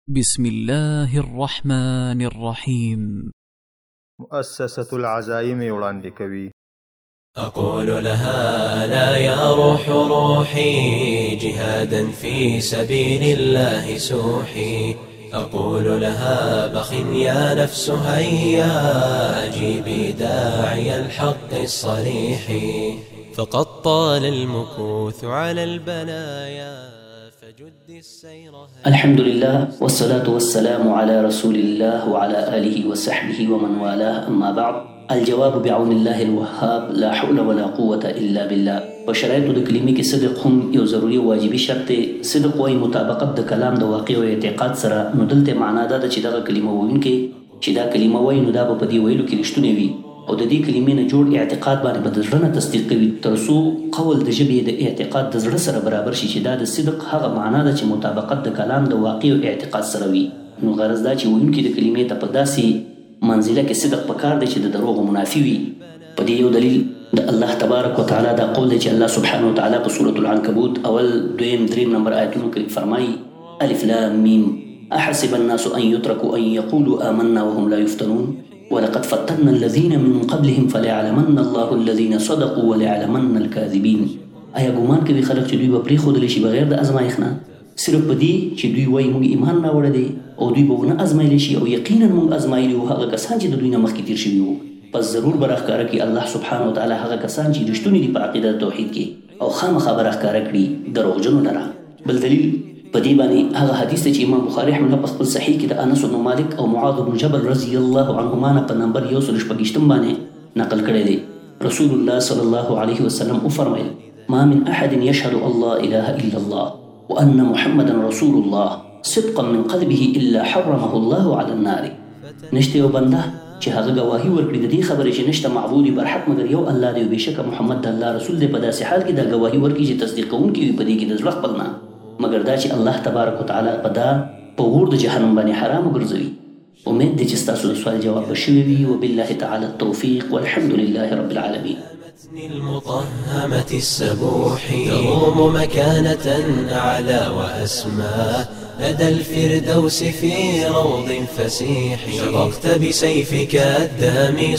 بسم الله الرحمن الرحيم. مؤسسة العزائم وړاندې کوي. أقول لها لا يا روح روحي جهادا في سبيل الله سوحي. أقول لها بخ يا نفس هيا أجيبي داعي الحق الصريح. فقد طال المكوث على البلايا فجد السير. الحمد لله والصلاة والسلام على رسول الله وعلى آله وصحبه ومن والاه، أما بعد. الجواب بعون الله الوهاب، لا حول ولا قوة إلا بالله. په شرایطو د کلمې کې صدق هم یو ضروري واجبي شرط دی. صدق وایي مطابقت د کلام د واقع او اعتقاد سره. نو دلته معنا دا ده چې دغه کلمه ویونکی چې دا کلمه وایي نو دا به په دې ویلو کې رښتونی وي او د دې کلمې نه جوړ اعتقاد باندې به د زړه نه تصدیق کوي، تر څو قول د ژبې د اعتقاد د زړه سره برابر شي چې دا د صدق هغه معنا ده چې مطابقت د کلام د واقع او اعتقاد سره وي. نو غرض دا چې ویونکی د کلمې ته په داسې منزله کې صدق پکار دی چې د دروغ منافي وي. په دې یو دلیل د الله تبارک وتعالی دا قول دی چې الله سبحانه وتعالی په سورة العنکبوت اول دویم دریم نمبر آیتونو کې فرمایي: الف لام میم احسب الناس ان يتركوا ان يقولوا آمنا وهم لا يفتنون ولقد فتنا الذين من قبلهم فليعلمن الله الذين صدقوا وليعلمن الكاذبين. آیا ګمان کوي خلک چې دوی به پرېښودلی شي بغیر د ازمایښت نه؟ صرف په دې چې دوی وایي موږ ایمان راوړی دی او دوی به ونه ازمایلی شي او یقینا موږ ازمایلي وو هغه کسان چې د دوی نه مخکې تېر شوي وو. پس ضرور به راښکاره کړي الله سبحانه وتعالی هغه کسان چې رښتوني دي په عقیده توحید کې او خامخا به راښکاره کړي دروغجنو لره. بل دلیل په دې باندې هغه حدیث دی چې امام بخاري رحمه الله په خپل صحیح کې د انس بن مالک او معاذ بن جبل رضی الله عنهما نه په نمبر 160 باندې نقل کړی دی. رسول الله صلی الله علیه وسلم وفرمایل: ما من احد يشهد الله اله الا الله وان محمدا رسول الله صدقا من قلبه الا حرمه الله على النار. نشته یو بنده چې هغه گواهی ورکړي د دې خبرې چې نشته معبود برحق مگر یو الله دی او بېشکه محمد د الله رسول دی، په داسې حال کې دا گواهی ورکړي چې تصدیق کوونکي وي په دې کې د زړه خپل نه، مګر دا چې الله تبارک وتعالی په دا په اور د جهنم باندې حرام وګرځوي. امید دی چې ستاسو د سوال جواب به شوی وي. وبالله تعالی التوفیق والحمد لله رب العالمین. المطهمة السبوح تروم مكانة أعلى وأسمى لدى الفردوس في روض فسيح. شققت بسيفك الدامي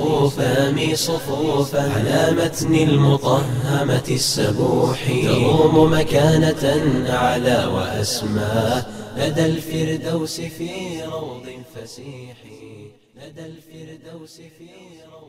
صفوفا على متن المطهمة السبوح تروم مكانة أعلى وأسمى لدى الفردوس في روض فسيح.